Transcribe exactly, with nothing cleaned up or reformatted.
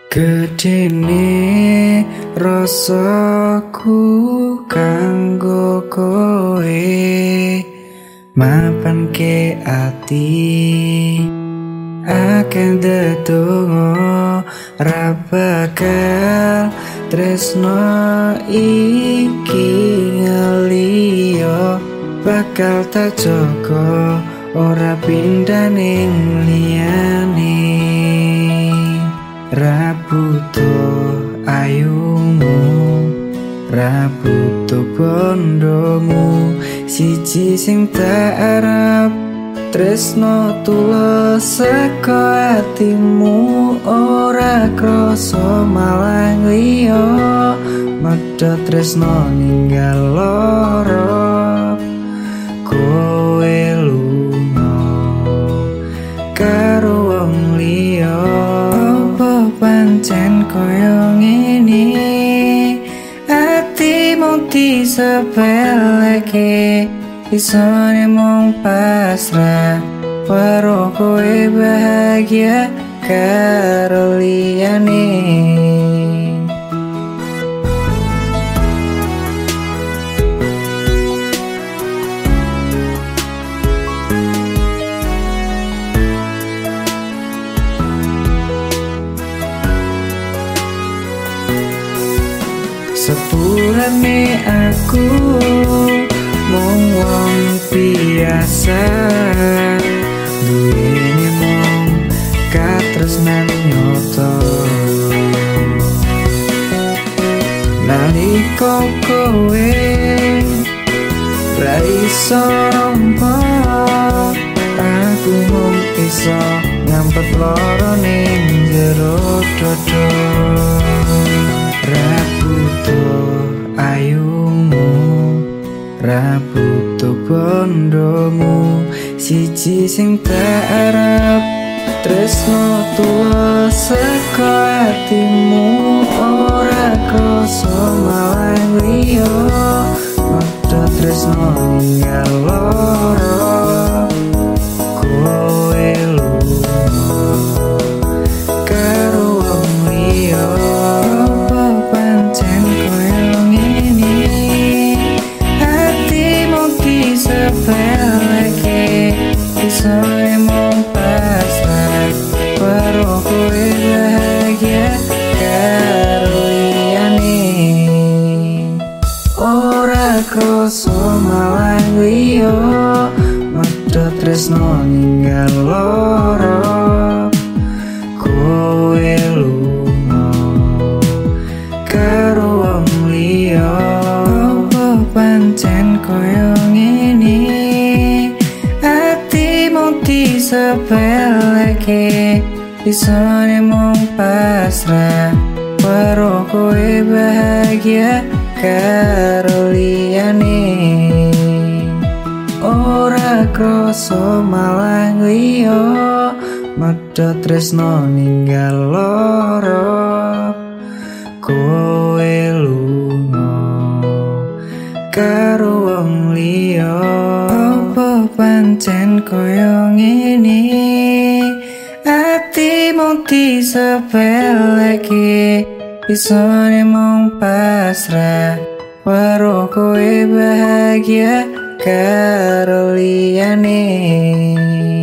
Gedene rasaku kanggo kowe mapan ke ati akan dedongo ra bakal tresno iki ngeliyo bakal tak joko ora pindah ning liyane rabuto ayumu rabuto bondomu siji sing tak arep tresno tulus saka atimu ora krasa malah liya medhot tresno ninggal lara kowe lunga karo wong liya apa pancen koyo ngene atimu disepeleke isone mung pasrah karo kowe bahagia karo liyane. Sepurane aku mung wong biasa duwene mung katresnan nyoto nalika kowe ra iso rompo aku mung iso nyampet lara ning jero dodo rabuto ayumu rabuto bondomu siji sing tak arep tresno tulus saka atimu ora krasa malah liya medhot tresno ninggal lara kowe lunga karo wong liya apa pancen koyo ngene atimu disepeleke isone mung pasrah karo kowe bahagia karo liyane ora krasa malah liya medhot tresno ninggal lara kowe lunga karo wong liya apa pancen koyo ngene atimu disepeleke isone mung pasrah karo kowe bahagia karo liyane ora krasa malah liya medhot tresno ninggal lara kowe lunga karo wong liya apa pancen koyo ngene atimu disepeleke isone mung pasrah karo kowe bahagia karo liyane.